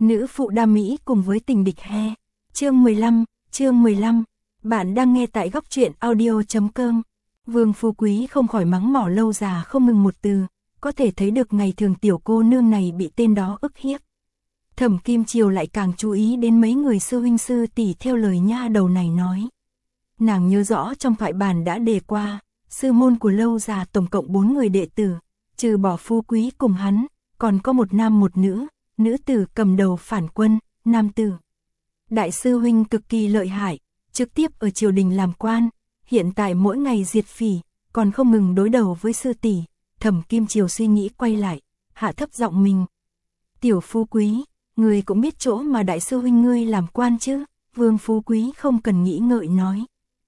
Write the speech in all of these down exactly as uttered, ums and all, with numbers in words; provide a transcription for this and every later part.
Nữ phụ đa mỹ cùng với tình địch he. Chương mười lăm, chương mười lăm. Bạn đang nghe tại góc truyện audio chấm com. Vương Phú Quý không khỏi mắng mỏ Lâu Già không ngừng một từ, có thể thấy được ngày thường tiểu cô nương này bị tên đó ức hiếp. Thẩm Kim Chiều lại càng chú ý đến mấy người sư huynh sư tỷ theo lời nha đầu này nói. Nàng nhớ rõ trong thoại bản đã đề qua, sư môn của Lâu Già tổng cộng bốn người đệ tử, trừ bỏ Phú Quý cùng hắn, còn có một nam một nữ, nữ tử cầm đầu phản quân, nam tử. Đại sư huynh cực kỳ lợi hại, trực tiếp ở triều đình làm quan, hiện tại mỗi ngày diệt phỉ, còn không ngừng đối đầu với sư tỷ. Thẩm Kim Chiều suy nghĩ quay lại, hạ thấp giọng mình. Tiểu Phú Quý, ngươi cũng biết chỗ mà đại sư huynh ngươi làm quan chứ? Vương Phú Quý không cần nghĩ ngợi nói.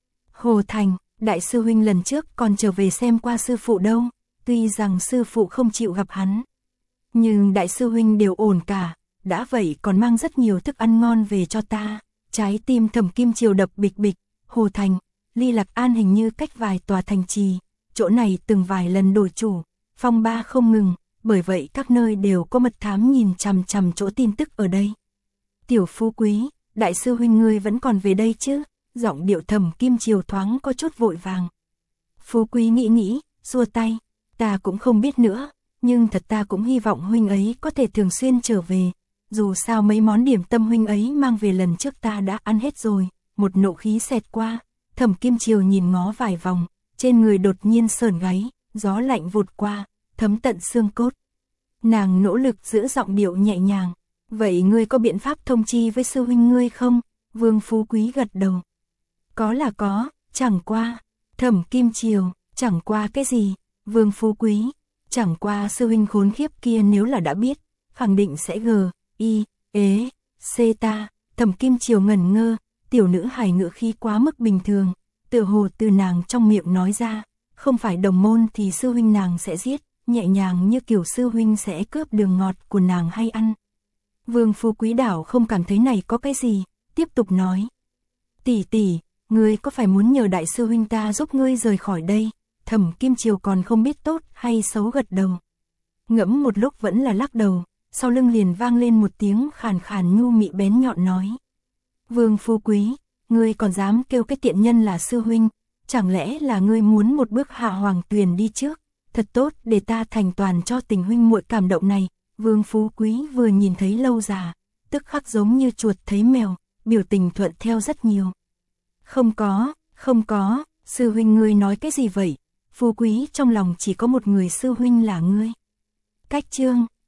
Hồ Thành, đại sư huynh lần trước còn trở về xem qua sư phụ đâu, tuy rằng sư phụ không chịu gặp hắn. Nhưng đại sư huynh đều ổn cả, đã vậy còn mang rất nhiều thức ăn ngon về cho ta. Trái tim Thẩm Kim Chiều đập bịch bịch. Hồ Thành, Ly Lạc An hình như cách vài tòa thành trì, chỗ này từng vài lần đổi chủ, phong ba không ngừng, bởi vậy các nơi đều có mật thám nhìn chằm chằm chỗ tin tức ở đây. Tiểu Phú Quý, đại sư huynh ngươi vẫn còn về đây chứ? Giọng điệu Thẩm Kim Chiều thoáng có chút vội vàng. Phú Quý nghĩ nghĩ, xua tay, ta cũng không biết nữa, nhưng thật ta cũng hy vọng huynh ấy có thể thường xuyên trở về, dù sao mấy món điểm tâm huynh ấy mang về lần trước ta đã ăn hết rồi. Một nộ khí xẹt qua, Thẩm Kim Chiều nhìn ngó vài vòng, trên người đột nhiên sởn gáy, gió lạnh vụt qua, thấm tận xương cốt. Nàng nỗ lực giữ giọng điệu nhẹ nhàng, vậy ngươi có biện pháp thông chi với sư huynh ngươi không? Vương Phú Quý gật đầu. Có là có, chẳng qua. Thẩm Kim Chiều, chẳng qua cái gì? Vương Phú Quý, chẳng qua sư huynh khốn khiếp kia nếu là đã biết, khẳng định sẽ gờ, y, ế, xê ta. Thẩm Kim Chiều ngẩn ngơ, tiểu nữ hài ngữ khí quá mức bình thường, tựa hồ từ nàng trong miệng nói ra, không phải đồng môn thì sư huynh nàng sẽ giết, nhẹ nhàng như kiểu sư huynh sẽ cướp đường ngọt của nàng hay ăn. Vương Phú Quý đảo không cảm thấy này có cái gì, tiếp tục nói. Tỷ tỷ, ngươi có phải muốn nhờ đại sư huynh ta giúp ngươi rời khỏi đây? Thẩm Kim Chiều còn không biết tốt hay xấu gật đầu. Ngẫm một lúc vẫn là lắc đầu, sau lưng liền vang lên một tiếng khàn khàn nhu mị bén nhọn nói. Vương Phú Quý, ngươi còn dám kêu cái tiện nhân là sư huynh, chẳng lẽ là ngươi muốn một bước hạ hoàng tuyền đi trước, thật tốt để ta thành toàn cho tình huynh muội cảm động này. Vương Phú Quý vừa nhìn thấy Lâu Già, tức khắc giống như chuột thấy mèo, biểu tình thuận theo rất nhiều. Không có, không có, sư huynh ngươi nói cái gì vậy? Phú Quý trong lòng chỉ có một người sư huynh là ngươi. Cách chương